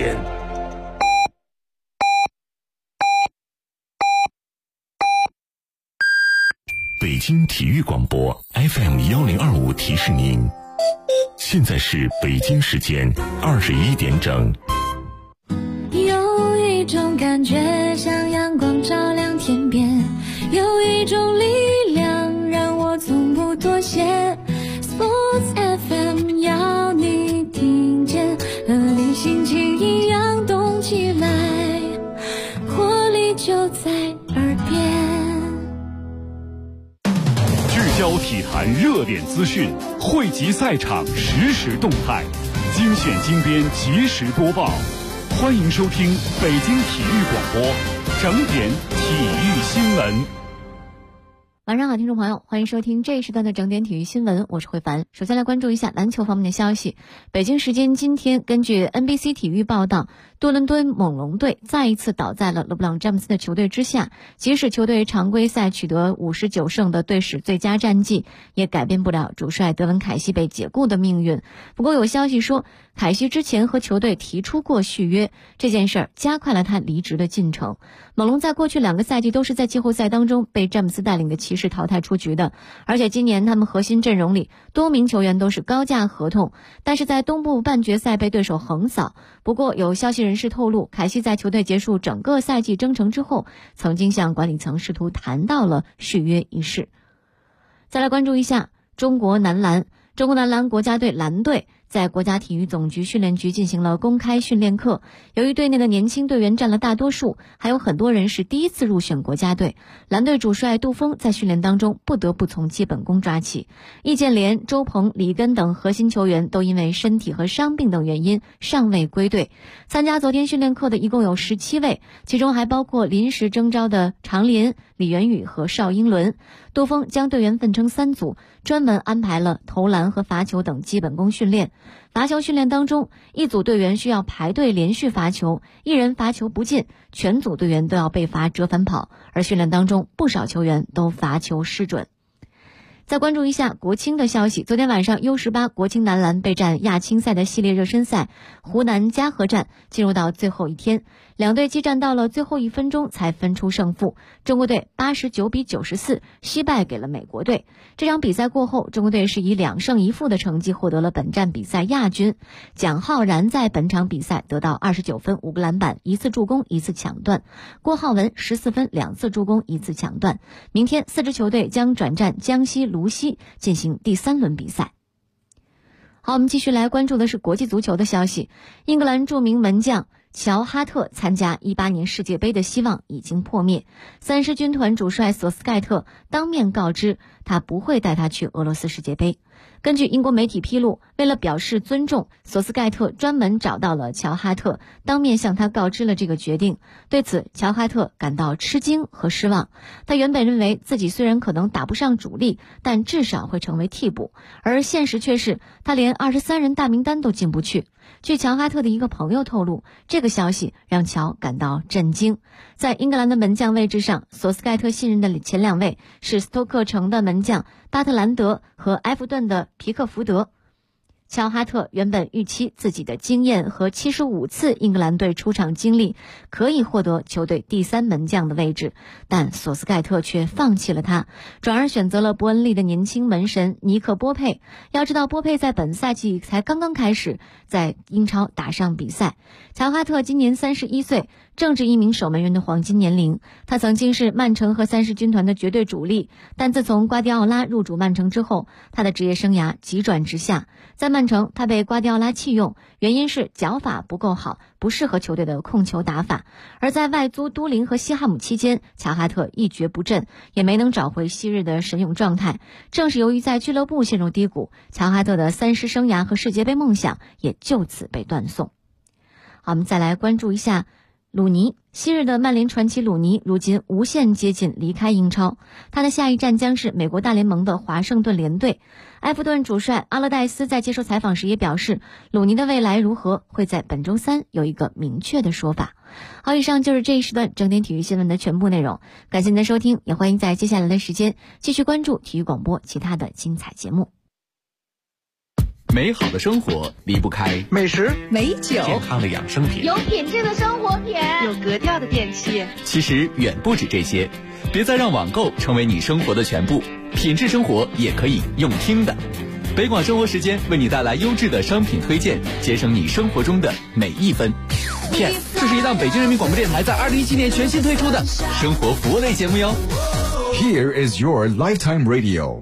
点。 北京体育广播 FM1025 提示您，现在是北京时间21点整。 有一种感觉像阳光照亮天边，有一种力量让我从不妥协。 Sports FM 要你听见，和你心情一样动起来，活力就在耳边。 聚焦体坛热点资讯，汇集赛场实时动态，精选精编及时播报。欢迎收听北京体育广播整点体育新闻。 晚上好，听众朋友，欢迎收听这一时段的整点体育新闻，我是慧凡。首先来关注一下篮球方面的消息。北京时间今天，根据 NBC 体育报道，多伦多猛龙队再一次倒在了勒布朗詹姆斯的球队之下，即使球队常规赛取得59胜的队史最佳战绩，也改变不了主帅德文凯西被解雇的命运。不过有消息说，凯西之前和球队提出过续约，这件事儿加快了他离职的进程。猛龙在过去2个赛季都是在季后赛当中被詹姆斯带领的骑士淘汰出局的，而且今年他们核心阵容里多名球员都是高价合同，但是在东部半决赛被对手横扫。不过有消息人士透露，凯西在球队结束整个赛季征程之后，曾经向管理层试图谈到了续约一事。再来关注一下中国男篮国家队篮队在国家体育总局训练局进行了公开训练课，由于队内的年轻队员占了大多数，还有很多人是第一次入选国家队，蓝队主帅杜峰在训练当中不得不从基本功抓起。易建联、周鹏、李根等核心球员都因为身体和伤病等原因尚未归队。参加昨天训练课的一共有17位，其中还包括临时征召的常林、李元宇和邵英伦。杜峰将队员分成3组，专门安排了投篮和罚球等基本功训练。罚球训练当中，一组队员需要排队连续罚球，一人罚球不进，全组队员都要被罚折返跑，而训练当中不少球员都罚球失准。再关注一下国青的消息，昨天晚上 U18 国青男篮备战亚青赛的系列热身赛湖南嘉禾站进入到最后一天，两队激战到了最后1分钟才分出胜负，中国队89比94惜败给了美国队。这场比赛过后，中国队是以2胜1负的成绩获得了本站比赛亚军。蒋浩然在本场比赛得到29分5个篮板1次助攻1次抢断，郭浩文14分2次助攻1次抢断。明天4支球队将转战江西无锡进行第3轮比赛。好，我们继续来关注的是国际足球的消息。英格兰著名门将乔哈特参加18年世界杯的希望已经破灭，三狮军团主帅索斯盖特当面告知他不会带他去俄罗斯世界杯。根据英国媒体披露，为了表示尊重，索斯盖特专门找到了乔哈特，当面向他告知了这个决定。对此，乔哈特感到吃惊和失望。他原本认为自己虽然可能打不上主力，但至少会成为替补，而现实却是他连23人大名单都进不去。据乔哈特的一个朋友透露，这个消息让乔感到震惊。在英格兰的门将位置上，索斯盖特信任的前2位是斯托克城的门将巴特兰德和埃弗顿的皮克福德。乔哈特原本预期自己的经验和75次英格兰队出场经历可以获得球队第3门将的位置，但索斯盖特却放弃了他，转而选择了伯恩利的年轻门神尼克波佩。要知道，波佩在本赛季才刚刚开始在英超打上比赛。乔哈特今年31岁，正值一名守门员的黄金年龄。他曾经是曼城和三狮军团的绝对主力，但自从瓜迪奥拉入主曼城之后，他的职业生涯急转直下。在曼城，他被瓜迪奥拉弃用，原因是脚法不够好，不适合球队的控球打法。而在外租都灵和西汉姆期间，乔哈特一蹶不振，也没能找回昔日的神勇状态。正是由于在俱乐部陷入低谷，乔哈特的三狮生涯和世界杯梦想也就此被断送。好，我们再来关注一下鲁尼。昔日的曼联传奇鲁尼如今无限接近离开英超，他的下一站将是美国大联盟的华盛顿联队。埃弗顿主帅阿勒戴斯在接受采访时也表示，鲁尼的未来如何会在本周3有一个明确的说法。好，以上就是这一时段整点体育新闻的全部内容，感谢您的收听，也欢迎在接下来的时间继续关注体育广播其他的精彩节目。 美好的生活离不开美食、 美酒、 健康的养生品， 有品质的生活品， 有格调的电器。 其实远不止这些，别再让网购成为你生活的全部，品质生活也可以用听的。北广生活时间为你带来优质的商品推荐，节省你生活中的每一分。PS， 这是一档北京人民广播电台在2017年全新推出的生活服务类节目哟。 Here is your lifetime radio。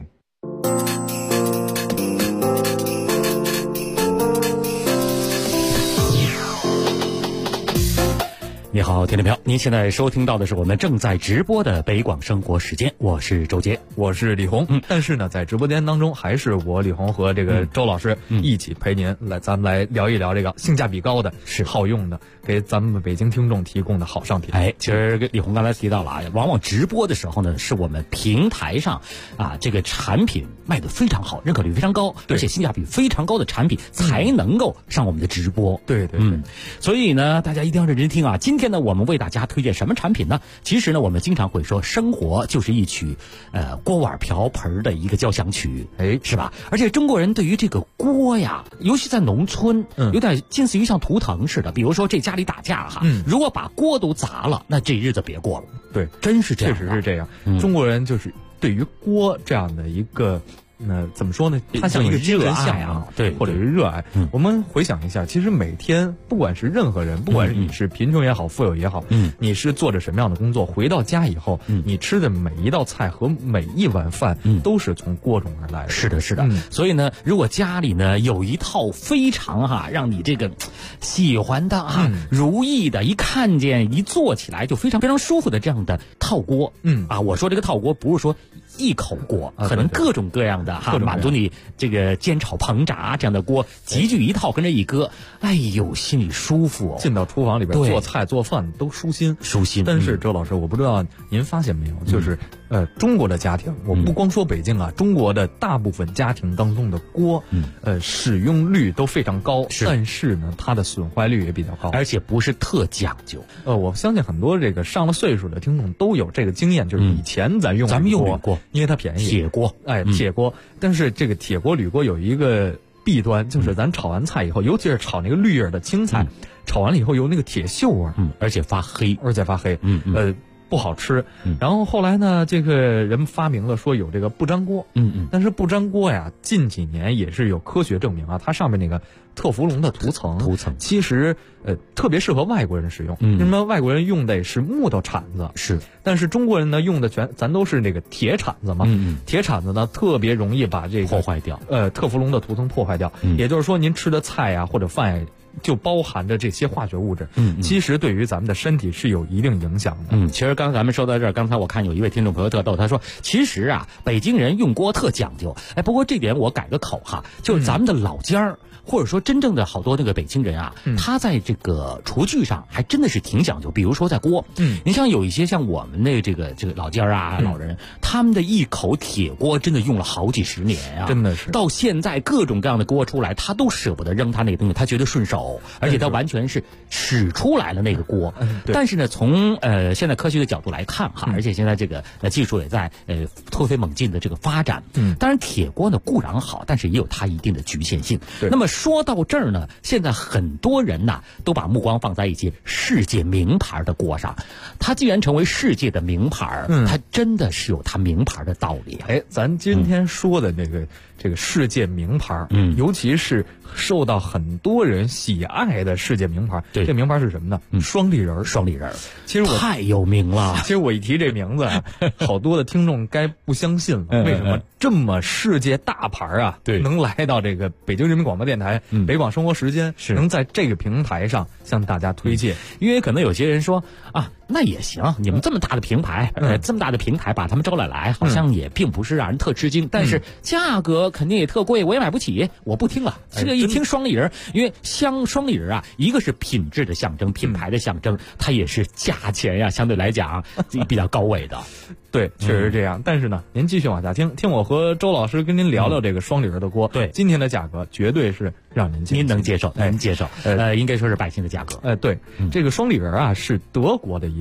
你好，听众朋友，您现在收听到的是我们正在直播的北广生活时间，我是周杰， 我是李红。但是呢，在直播间当中，还是我李红和这个周老师一起陪您来，咱们来聊一聊这个性价比高的、是好用的，给咱们北京听众提供的好商品。 其实李红刚才提到了啊，往往直播的时候呢，是我们平台上啊这个产品卖得非常好，认可率非常高，而且性价比非常高的产品才能够上我们的直播。 对， 所以呢，大家一定要认真听啊。今天呢，我们为大家推荐什么产品呢？其实呢，我们经常会说，生活就是一曲锅碗瓢盆的一个交响曲，是吧？而且中国人对于这个锅呀，尤其在农村，有点近似于像图腾似的。比如说这家里打架哈，如果把锅都砸了，那这日子别过了。 对， 真是这样， 确实是这样。中国人就是对于锅这样的一个。怎么说呢？它像一个精神向往， 对， 或者是热爱。我们回想一下，其实每天，不管是任何人，不管是你是贫穷也好，富有也好，你是做着什么样的工作，回到家以后，你吃的每一道菜和每一碗饭，都是从锅中而来的。 是的，是的。所以呢，如果家里呢有一套非常让你这个喜欢的如意的，一看见一做起来就非常非常舒服的这样的套锅，我说这个套锅不是说一口锅，可能各种各样的满足你这个煎炒烹炸这样的锅集聚一套，跟着一搁，哎呦，心里舒服进到厨房里边做菜做饭都舒心。但是周老师，我不知道您发现没有，就是中国的家庭，我不光说北京啊，中国的大部分家庭当中的锅，使用率都非常高，但是呢，它的损坏率也比较高， 而且不是特讲究。 我相信很多这个上了岁数的听众都有这个经验，就是以前咱们用铝锅，因为它便宜， 铁锅， 铁锅。但是这个铁锅、铝锅有一个弊端，就是咱炒完菜以后，尤其是炒那个绿叶的青菜，炒完了以后有那个铁锈味， 而且发黑， 不好吃。然后后来呢，这个人发明了说有这个不粘锅，但是不粘锅呀，近几年也是有科学证明啊，它上面那个特氟龙的涂层其实特别适合外国人使用。为什么外国人用的是木头铲子？是，但是中国人呢用的咱都是那个铁铲子嘛。铁铲子呢特别容易把这个破坏掉， 特氟龙的涂层破坏掉。也就是说，您吃的菜呀或者饭呀，就包含着这些化学物质，其实对于咱们的身体是有一定影响的。 其实刚才咱们说到这儿，刚才我看有一位听众朋友特逗，他说其实啊，北京人用锅特讲究。不过这点我改个口哈，就是咱们的老家儿，或者说真正的好多那个北京人啊，他在这个厨具上还真的是挺讲究。比如说在锅，你像有一些像我们的这个老家啊，老人，他们的一口铁锅真的用了好几十年啊， 真的是到现在各种各样的锅出来，他都舍不得扔他那个东西，他觉得顺手，而且他完全是使出来了那个锅。但是呢，从现在科学的角度来看哈，而且现在这个技术也在突飞猛进的这个发展。当然铁锅呢固然好，但是也有它一定的局限性。那么说到这儿呢，现在很多人呐都把目光放在一些世界名牌的锅上。它既然成为世界的名牌，它真的是有它名牌的道理。 咱今天说的这个世界名牌，尤其是受到很多人喜爱的世界名牌，这名牌是什么呢？双立人。其实我太有名了。 其实我一提这名字，好多的听众该不相信了。为什么这么世界大牌啊，能来到这个北京人民广播电台北广生活时间，能在这个平台上向大家推荐？ 因为可能有些人说啊，那也行，你们这么大的平台，这么大的平台把他们招来，好像也并不是让人特吃惊，但是价格肯定也特贵，我也买不起，我不听了。这个一听双立人，因为双立人啊，一个是品质的象征，品牌的象征，它也是价钱呀，相对来讲比较高位的。 对，确实是这样。但是呢，您继续往下听我和周老师跟您聊聊这个双立人的锅。 对， 今天的价格绝对是让您能接受，应该说是百姓的价格。 对，这个双立人啊是德国的一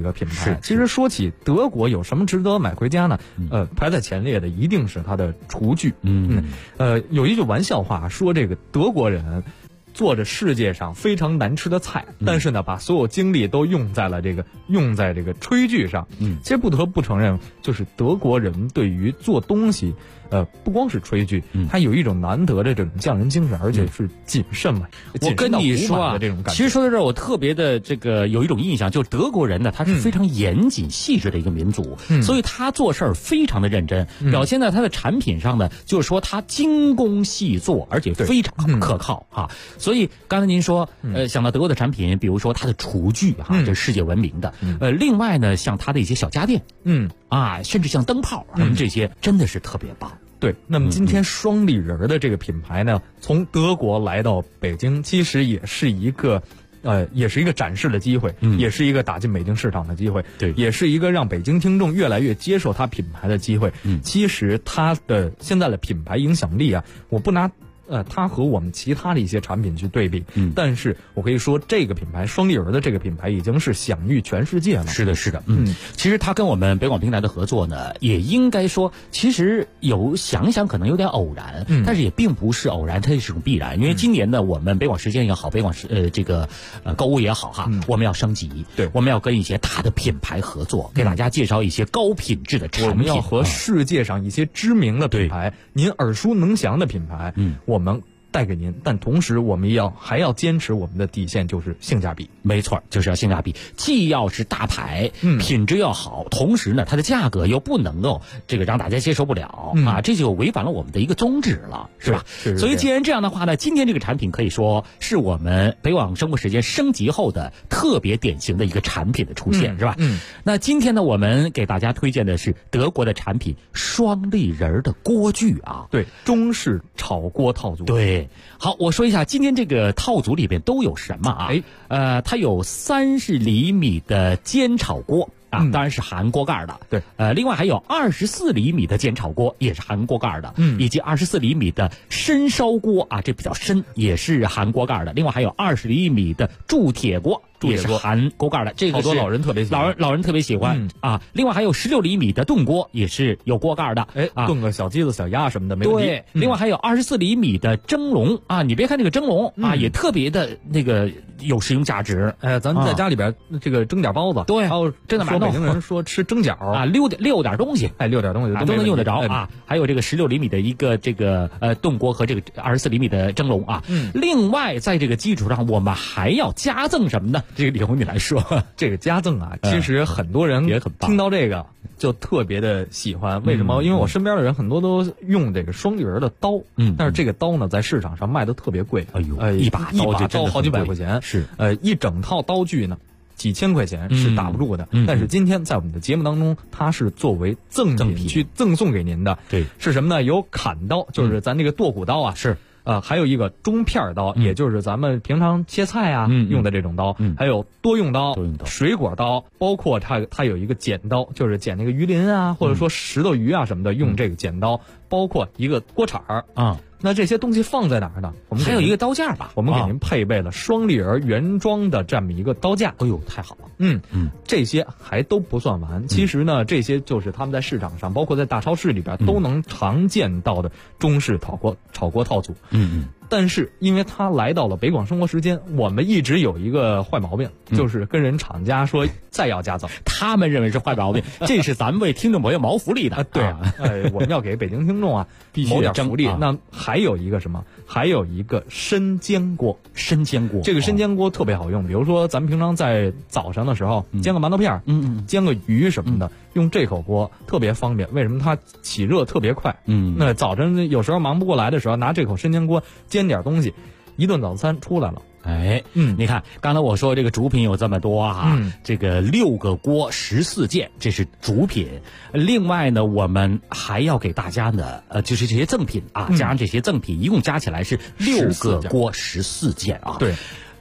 个品牌。其实说起德国有什么值得买回家呢？排在前列的一定是它的厨具。有一句玩笑话说，这个德国人做着世界上非常难吃的菜，但是呢，把所有精力都用在这个炊具上。其实不得不承认，就是德国人对于做东西，不光是炊具，他有一种难得的这种匠人精神，而且是谨慎嘛。 我跟你说啊，其实说到这儿，我特别的有一种印象，就是德国人呢，他是非常严谨细致的一个民族，所以他做事儿非常的认真，表现在他的产品上呢，就是说他精工细作，而且非常可靠啊。所以刚才您说，想到德国的产品，比如说它的厨具哈，这是世界闻名的。另外呢，像它的一些小家电，甚至像灯泡什么这些，真的是特别棒。 对，那么今天双立人的这个品牌呢，从德国来到北京，其实也是一个展示的机会，也是一个打进北京市场的机会，对，也是一个让北京听众越来越接受它品牌的机会。其实它的现在的品牌影响力啊，我不拿它和我们其他的一些产品去对比，但是我可以说这个品牌双立人的这个品牌已经是享誉全世界了。 是的，是的，其实它跟我们北广平台的合作呢，也应该说，其实想想可能有点偶然，但是也并不是偶然，它是种必然。因为今年呢，我们北广时间也好，北广购物也好哈，我们要升级，对，我们要跟一些大的品牌合作，给大家介绍一些高品质的产品。 我们要和世界上一些知名的品牌，您耳熟能详的品牌，我们带给您，但同时我们还要坚持我们的底线，就是性价比。 没错，就是要性价比，既要是大牌，品质要好，同时呢，它的价格又不能够让大家接受不了啊，这就违反了我们的一个宗旨了，是吧？所以既然这样的话呢，今天这个产品可以说是我们北广生活时间升级后的特别典型的一个产品的出现，是吧？那今天呢，我们给大家推荐的是德国的产品双立人的锅具啊， 对，中式炒锅套组， 对。好，我说一下今天这个套组里边都有什么啊？它有30厘米的煎炒锅啊，当然是含锅盖的。对，另外还有24厘米的煎炒锅，也是含锅盖的，以及24厘米的深烧锅啊，这比较深，也是含锅盖的。另外还有20厘米的铸铁锅。也是含锅盖的，这个好多老人特别喜欢， 老人特别喜欢啊。另外还有16厘米的炖锅，也是有锅盖的， 炖个小鸡子、小鸭什么的没问题。 对，另外还有24厘米的蒸笼啊，你别看这个蒸笼啊，也特别的有实用价值。 咱们在家里边蒸点包子， 对， 还有真的， 北京人说吃蒸饺啊，溜点东西， 溜点东西都能用得着啊。还有这个16厘米的一个炖锅和这个24厘米的蒸笼啊。另外在这个基础上，我们还要加赠什么呢？这个李红你来说。 这个加赠啊，其实很多人也很听到这个就特别的喜欢。为什么？因为我身边的人很多都用这个双立人的刀，但是这个刀呢，在市场上卖的特别贵。 哎呦，一把刀好几百块钱， 是一整套刀具呢，几千块钱是打不住的。但是今天在我们的节目当中，它是作为赠品去赠送给您的。 对， 是什么呢？有砍刀，就是咱这个剁骨刀啊， 是。 还有一个中片刀，也就是咱们平常切菜啊用的这种刀，还有多用刀、水果刀，包括它有一个剪刀，就是剪那个鱼鳞啊，或者说石头鱼啊什么的，用这个剪刀，包括一个锅铲啊。那这些东西放在哪儿呢？我们还有一个刀架吧， 我们给您配备了双立人原装的这么一个刀架。 哎呦，太好了！ 这些还都不算完。其实呢，这些就是他们在市场上，包括在大超市里边都能常见到的中式炒锅套组。但是因为它来到了北广生活时间，我们一直有一个坏毛病，就是跟人厂家说再要加赠， 他们认为是坏毛病，这是咱们为听众朋友谋福利的。 对啊，我们要给北京听众啊谋点福利。那还有一个什么？还有一个深煎锅。这个深煎锅特别好用，比如说咱们平常在早上的时候煎个馒头片，煎个鱼什么的，用这口锅特别方便。为什么？它起热特别快。那早晨有时候忙不过来的时候，拿这口深煎锅煎点东西，一顿早餐出来了。 你看刚才我说这个主品有这么多哈，这个6个锅14件，这是主品。另外呢，我们还要给大家呢，就是这些赠品啊，加上这些赠品，一共加起来是6个锅14件啊。 对。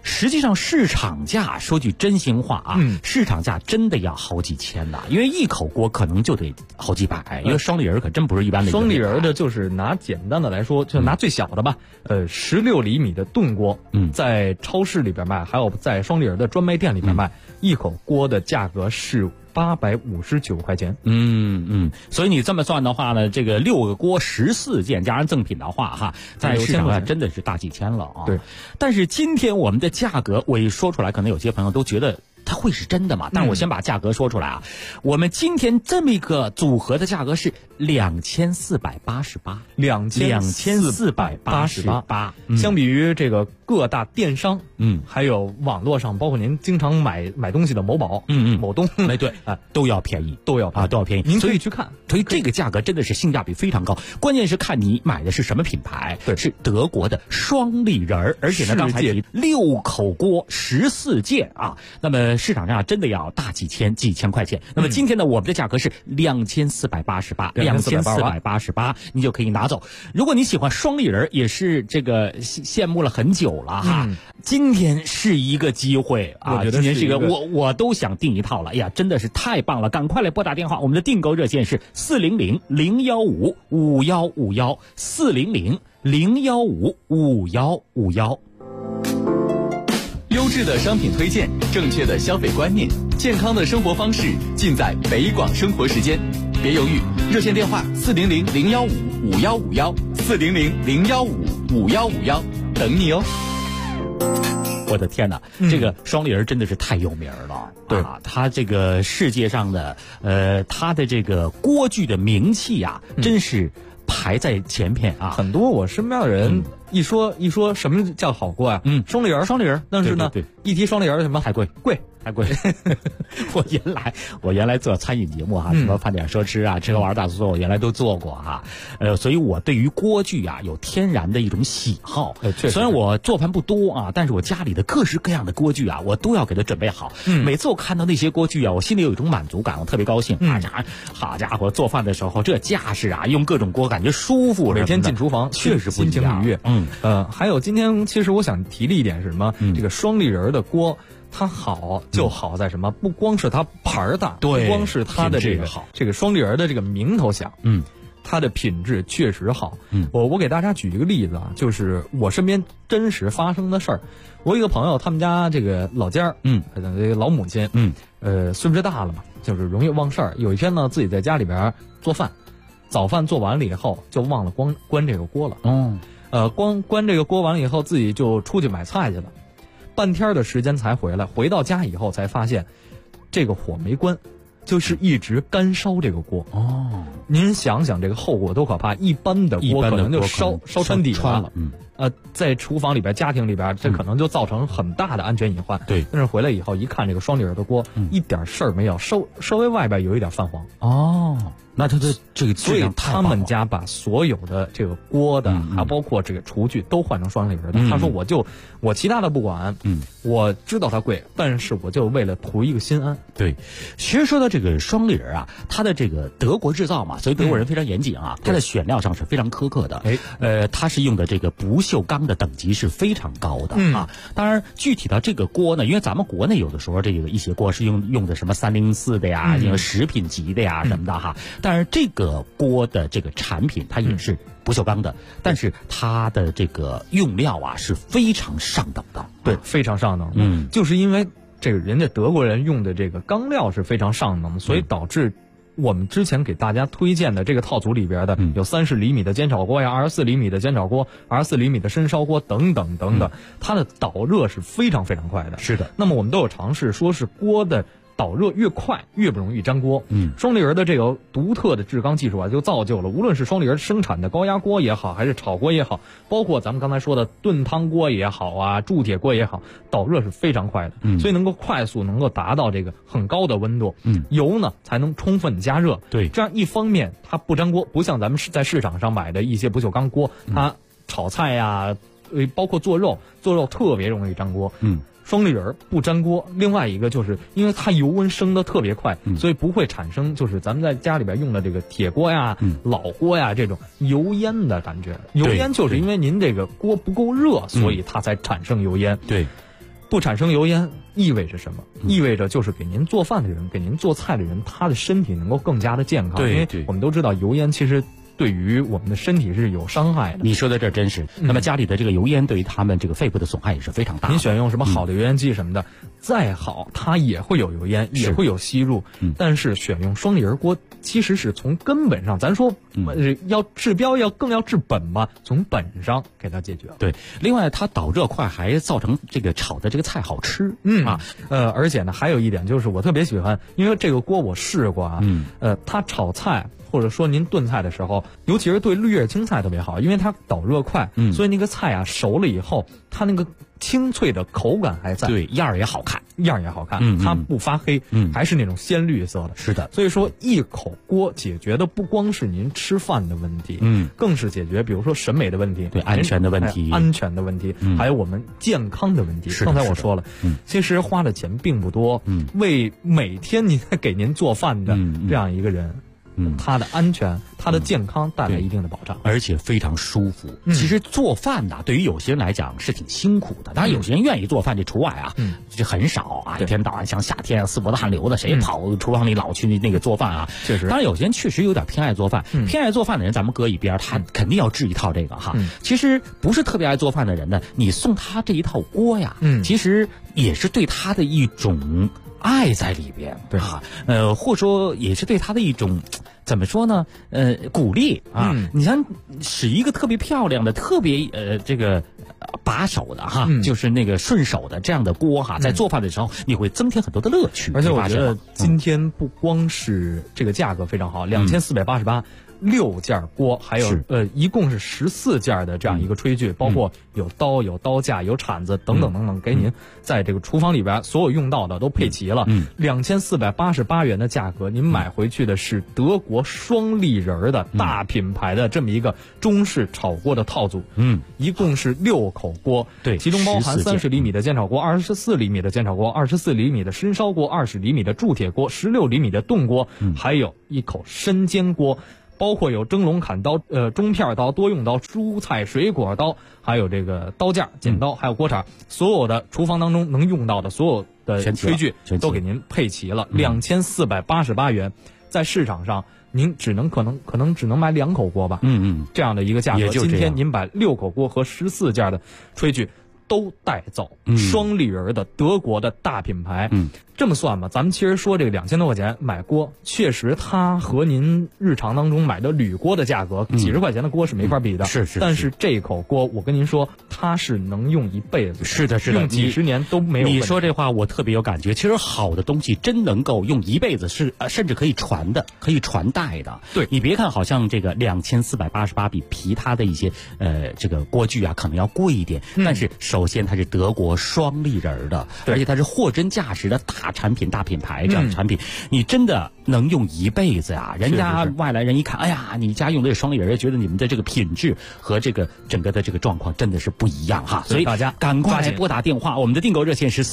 实际上市场价说句真心话啊，市场价真的要好几千的，因为一口锅可能就得好几百，因为双立人可真不是一般的。 双立人的就是拿简单的来说，就拿最小的吧，16厘米的炖锅，在超市里边卖，还有在双立人的专卖店里边卖，一口锅的价格是859块钱。 所以你这么算的话呢，这个6个锅14件加上赠品的话哈，在市场上真的是大几千了啊。 对， 但是今天我们的价格，我一说出来，可能有些朋友都觉得它会是真的嘛？但是我先把价格说出来啊，我们今天这么一个组合的价格是2488，2488， 相比于这个各大电商，还有网络上，包括您经常买东西的某宝，某东， 对啊，都要便宜， 都要便宜，您可以去看。 所以这个价格真的是性价比非常高，关键是看你买的是什么品牌，是德国的双立人，而且呢，刚才提6口锅14件啊，那么市场上真的要大几千块钱。那么今天呢，我们的价格是2488，你就可以拿走。如果你喜欢双立人，也是这个羡慕了很久了哈。今天是一个机会啊， 我觉得今天是一个我都想订一套了。哎呀，真的是太棒了！赶快来拨打电话，我们的订购热线是400-015-5151，400-015-5151。 优质的商品推荐，正确的消费观念，健康的生活方式，尽在北广生活时间。别犹豫，热线电话400-015-5151，400-015-5151，等你哦。 我的天哪，这个双立人真的是太有名了。对啊，他这个世界上的他的这个锅具的名气啊，真是排在前面啊。 很多我身边的人一说什么叫好锅啊，双立人，但是呢，一提双立人什么太贵。我原来做餐饮节目哈，什么饭点说吃啊，吃喝玩大做，我原来都做过哈。所以我对于锅具啊有天然的一种喜好。虽然我做饭不多啊，但是我家里的各式各样的锅具啊，我都要给它准备好。每次我看到那些锅具啊，我心里有一种满足感，我特别高兴。好家伙，做饭的时候这架势啊，用各种锅感觉舒服。 每天进厨房确实不一样， 心情愉悦。还有今天其实我想提的一点是什么？这个双立人的锅。它好就好在什么？不光是它牌儿大，不光是它的这个双立人的这个名头响，它的品质确实好。我给大家举一个例子啊，就是我身边真实发生的事儿。我有一个朋友，他们家这个老家儿，这个老母亲，岁数大了嘛，就是容易忘事儿。有一天呢，自己在家里边做饭，早饭做完了以后，就忘了关这个锅了。关这个锅完了以后，自己就出去买菜去了。半天的时间才回来，回到家以后才发现，这个火没关，就是一直干烧这个锅。您想想这个后果多可怕！一般的锅可能就烧穿底了。在厨房里边、家庭里边，这可能就造成很大的安全隐患。 对， 但是回来以后一看，这个双立人的锅，一点事儿没有，稍微外边有一点泛黄。 那它的这个， 所以他们家把所有的这个锅的，还包括这个厨具都换成双立人的。他说我其他的不管，我知道它贵，但是我就为了图一个心安。 对，其实说到这个双立人啊，它的这个德国制造嘛，所以德国人非常严谨啊，它的选料上是非常苛刻的。它是用的这个不锈钢的等级是非常高的啊。当然，具体到这个锅呢，因为咱们国内有的时候这个一些锅是用的什么304的呀，食品级的呀什么的哈。但是这个锅的这个产品它也是不锈钢的，但是它的这个用料啊是非常上等的。 对，非常上等。就是因为这个人家德国人用的这个钢料是非常上等的，所以导致我们之前给大家推荐的这个套组里边的有30厘米的煎炒锅呀，24厘米的煎炒锅，24厘米的深烧锅等等等等，它的导热是非常非常快的。 是的， 那么我们都有尝试，说是锅的导热越快越不容易粘锅。双立人的这个独特的制钢技术啊，就造就了无论是双立人生产的高压锅也好，还是炒锅也好，包括咱们刚才说的炖汤锅也好啊，铸铁锅也好，导热是非常快的。所以能够快速能够达到这个很高的温度。油呢才能充分加热。 对， 这样一方面它不粘锅，不像咱们在市场上买的一些不锈钢锅，它炒菜呀，包括做肉特别容易粘锅。双立人不粘锅，另外一个就是因为它油温升得特别快，所以不会产生就是咱们在家里边用的这个铁锅呀、老锅呀这种油烟的感觉。油烟就是因为您这个锅不够热，所以它才产生油烟。 对， 不产生油烟意味着什么？意味着就是给您做饭的人，给您做菜的人，他的身体能够更加的健康。 对， 因为我们都知道油烟其实对于我们的身体是有伤害的。 你说的这真是。那么家里的这个油烟对于他们这个肺部的损害也是非常大的。 您选用什么好的油烟机什么的，再好它也会有油烟，也会有吸入。但是选用双离儿锅，其实是从根本上，咱说要治标更要治本嘛，从本上给它解决了。 对，另外它导热快，还造成这个炒的这个菜好吃。 而且呢，还有一点就是我特别喜欢，因为这个锅我试过啊。它炒菜或者说您炖菜的时候，尤其是对绿叶青菜特别好，因为它导热快，所以那个菜啊熟了以后，它那个清脆的口感还在， 对，样儿也好看， 它不发黑，还是那种鲜绿色的。 是的， 所以说一口锅解决的不光是您吃饭的问题，更是解决比如说审美的问题， 对，安全的问题， 还有我们健康的问题。刚才我说了，其实花的钱并不多，为每天您给您做饭的这样一个人。他的安全、他的健康带来一定的保障， 而且非常舒服。其实做饭呢，对于有些人来讲是挺辛苦的，当然有些人愿意做饭，这除外啊，就很少啊。一天到晚像夏天四脖子汗流的，谁跑厨房里老去那个做饭啊？ 确实， 当然有些人确实有点偏爱做饭，偏爱做饭的人咱们搁一边，他肯定要治一套这个哈。其实不是特别爱做饭的人呢，你送他这一套锅呀，其实也是对他的一种爱在里边， 对啊，或者说也是对他的一种怎么说呢？鼓励啊！你像使一个特别漂亮的、特别这个把手的哈，就是那个顺手的这样的锅哈，在做饭的时候你会增添很多的乐趣。 而且我觉得今天不光是这个价格非常好，2488。6件锅，还有一共是14件的这样一个炊具，包括有刀、有刀架、有铲子等等等等，给您在这个厨房里边所有用到的都配齐了。2488元的价格，您买回去的是德国双立人的大品牌的这么一个中式炒锅的套组。一共是6口锅， 对， 其中包含30厘米的煎炒锅、24厘米的煎炒锅、24厘米的深烧锅、20厘米的铸铁锅、16厘米的炖锅，还有一口深煎锅。包括有蒸笼、砍刀、中片刀、多用刀、蔬菜水果刀，还有这个刀架、剪刀，还有锅铲，所有的厨房当中能用到的所有的炊具都给您配齐了。2488元，在市场上您可能只能买2口锅吧。这样的一个价格，今天您把6口锅和14件的炊具都带走，双立人的德国的大品牌。这么算吧，咱们其实说这个2000多块钱买锅，确实它和您日常当中买的铝锅的价格，几十块钱的锅是没法比的。 是。 但是这口锅，我跟您说，它是能用一辈子。 是的， 用几十年都没有问题。 你说这话我特别有感觉。其实好的东西真能够用一辈子，甚至可以传的，可以传代的。 对， 你别看好像这个2488比其他的一些这个锅具啊可能要贵一点，但是首先它是德国双立人的，而且它是货真价实的大产品、大品牌这样的产品，你真的能用一辈子呀！人家外来人一看，哎呀，你家用的是双立人，觉得你们的这个品质和这个整个的这个状况真的是不一样哈。所以大家赶快来拨打电话，我们的订购热线是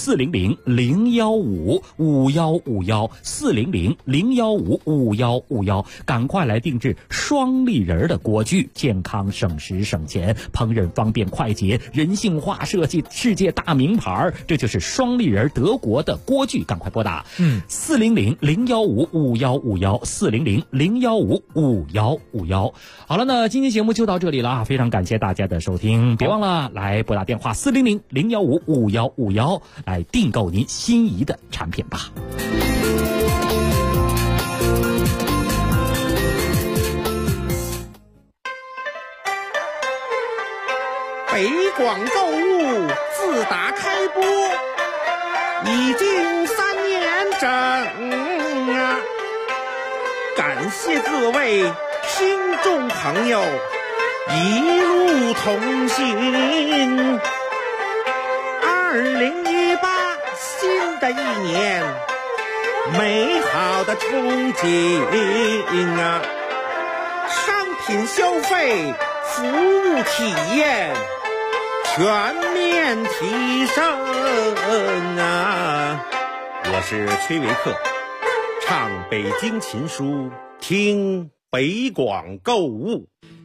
400-015-5151，400-015-5151，赶快来定制双立人的锅具，健康省时省钱，烹饪方便快捷，人性化设计，世界大名牌，这就是双立人德国的锅具，赶快拨打400-015-5151，400-015-5151。好了，那今天节目就到这里了啊，非常感谢大家的收听，别忘了来拨打电话400-015-5151来订购您心仪的产品吧。 北广购物自打开播已经3年整啊，感谢各位听众朋友一路同行。2018新的一年，美好的憧憬啊，商品消费，服务体验全面提升啊！我是崔维克，唱北京琴书，听北广购物。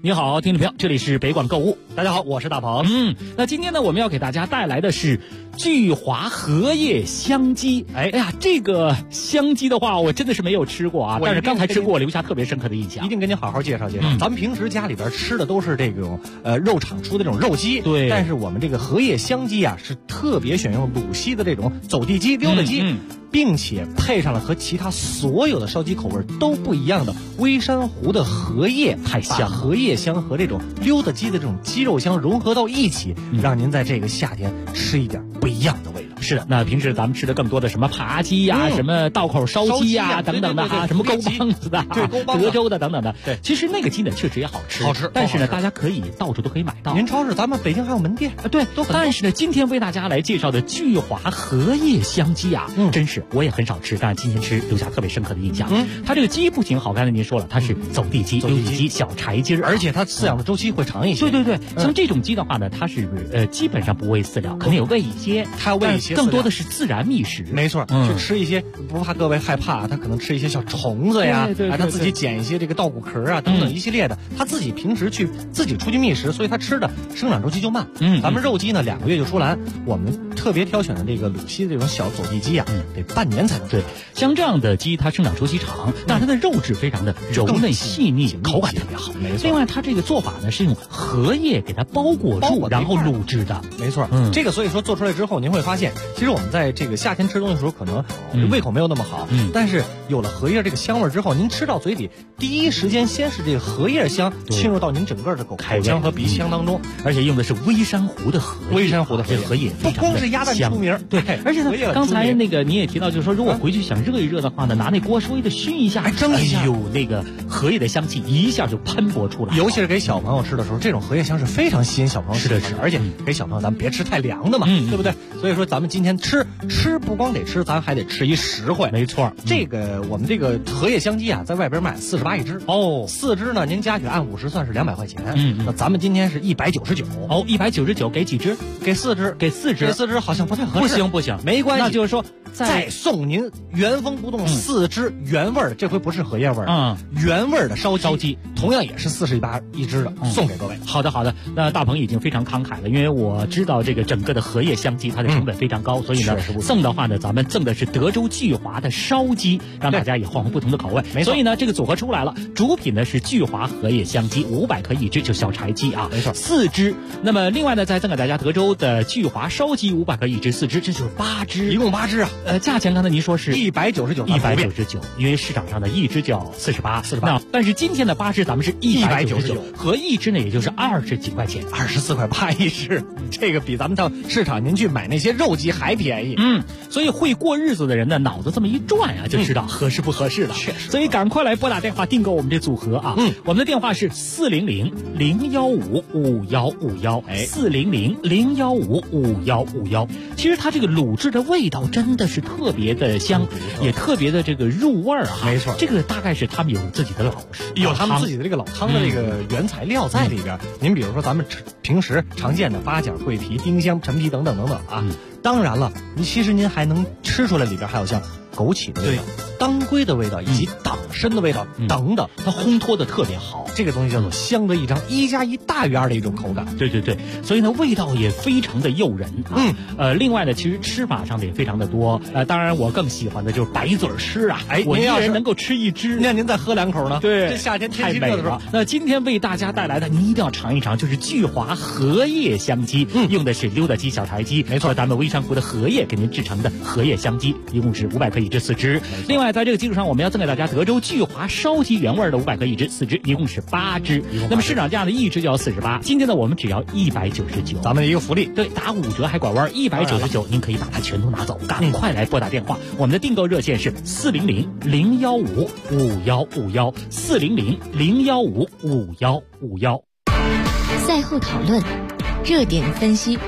你好，听众朋友，这里是北广购物。 大家好，我是大鹏。 那今天呢，我们要给大家带来的是聚华荷叶香鸡。哎呀，这个香鸡的话，我真的是没有吃过啊，但是刚才吃过，留下特别深刻的印象。 一定跟您好好介绍介绍。咱们平时家里边吃的都是这种肉厂出的这种肉鸡， 对。 但是我们这个荷叶香鸡啊，是特别选用鲁西的这种走地鸡、溜达鸡。并且配上了和其他所有的烧鸡口味都不一样的微山湖的荷叶， 太香， 荷叶香和这种溜达鸡的这种鸡肉香融合到一起，让您在这个夏天吃一点不一样的味道。 是的，那平时咱们吃的更多的什么扒鸡呀、什么道口烧鸡呀等等的哈，什么勾帮子的、德州的等等的。 对， 其实那个鸡呢确实也好吃，但是呢，大家可以到处都可以买到。 您超市咱们北京还有门店啊，对，都很多。但是呢，今天为大家来介绍的聚华荷叶香鸡啊，真是我也很少吃，但是今天吃留下特别深刻的印象。它这个鸡不仅好，刚才您说了，它是走地鸡、溜地鸡、小柴鸡， 而且它饲养的周期会长一些。 对，像这种鸡的话呢，它是基本上不喂饲料，可能有喂一些， 它要喂一些， 更多的是自然觅食。 没错，去吃一些，不怕各位害怕，它可能吃一些小虫子呀，它自己捡一些这个稻谷壳啊等等一系列的，它自己平时自己出去觅食，所以它吃的生长周期就慢。咱们肉鸡呢2个月就出栏，我们特别挑选的这个鲁西的这种小走地鸡啊，得半年才能出。 对，像这样的鸡，它生长周期长，但它的肉质非常的柔嫩细腻，口感特别好。 没错。 另外，它这个做法呢是用荷叶给它包裹住，然后卤制的。 没错。这个所以说做出来之后，您会发现，其实我们在这个夏天吃东西的时候，可能胃口没有那么好，但是有了荷叶这个香味之后，您吃到嘴里，第一时间先是这个荷叶香侵入到您整个的口腔和鼻腔当中， 而且用的是微山湖的荷叶，这荷叶不光是鸭蛋出名， 对，而且呢，刚才那个你也提到，就是说如果回去想热一热的话呢，拿那锅稍微的熏一下， 蒸一下， 那个荷叶的香气一下就喷薄出来。 尤其是给小朋友吃的时候，这种荷叶香是非常吸引小朋友吃的，而且给小朋友咱们别吃太凉的嘛，对不对？所以说咱们今天吃不光得吃，咱还得吃一实惠。 没错， 这个我们这个荷叶香鸡啊，在外边卖48一只哦，4只呢您加起来按50算是200块钱。那咱们今天是199 哦，199给几只？ 给4只， 给4只好像不太合适。不行， 没关系。 那就是说再送您原封不动4只原味儿，这回不是荷叶味儿，原味儿的烧鸡，同样也是48一只的，送给各位。 好的，那大鹏已经非常慷慨了，因为我知道这个整个的荷叶香鸡它的成本非常高，所以呢赠的话呢，咱们赠的是德州聚华的烧鸡，让大家也换换不同的口味。所以呢，这个组合出来了，主品呢是聚华荷叶香鸡，500克一只，就小柴鸡啊， 没错 ，4只。那么另外呢，再赠给大家德州的聚华烧鸡500克一只，4只，这就是8只， 一共8只啊。 价钱刚才您说是 199， 因为市场上的一只就要48。那但是今天的8只咱们是199，合一只呢也就是20几块钱 ，24块8一只，这个比咱们到市场您去买那些肉鸡还便宜。 所以会过日子的人呢，脑子这么一转啊，就知道合适不合适了。 确实， 所以赶快来拨打电话订购我们这组合啊！我们的电话是400-015-5151，400-015-5151。其实它这个卤制的味道真的是特别的香，也特别的这个入味儿啊。 没错， 这个大概是他们有自己的有他们自己的这个老汤的这个原材料在里边。您比如说咱们平时常见的八角、桂皮、丁香、陈皮等等啊。当然了，其实您还能吃出来里边还有像枸杞的味道、当归的味道以及党参的味道等等， 它烘托的特别好。 这个东西叫做香得益彰，1+1大于2的一种口感。 对，所以呢味道也非常的诱人啊。另外呢，其实吃法上的也非常的多。当然我更喜欢的就是白嘴狮啊。我一人能够吃1只， 那您再喝2口呢？ 对， 这夏天天气热的时候。 那今天为大家带来的，您一定要尝一尝，就是聚华荷叶香鸡，用的是溜达鸡、小柴鸡， 没错， 咱们微山湖的荷叶给您制成的荷叶香鸡，一共是500克一只，4只。另外在这个基础上，我们要赠给大家德州聚华烧鸡原味的500克一只，4只，一共是8只。那么市场价呢，一只就要48，今天呢我们只要199， 咱们的一个福利， 对，打5折还拐弯，199，您可以把它全都拿走。赶快来拨打电话，我们的订购热线是400-015-5151，400-015-5151。 赛后讨论，热点分析。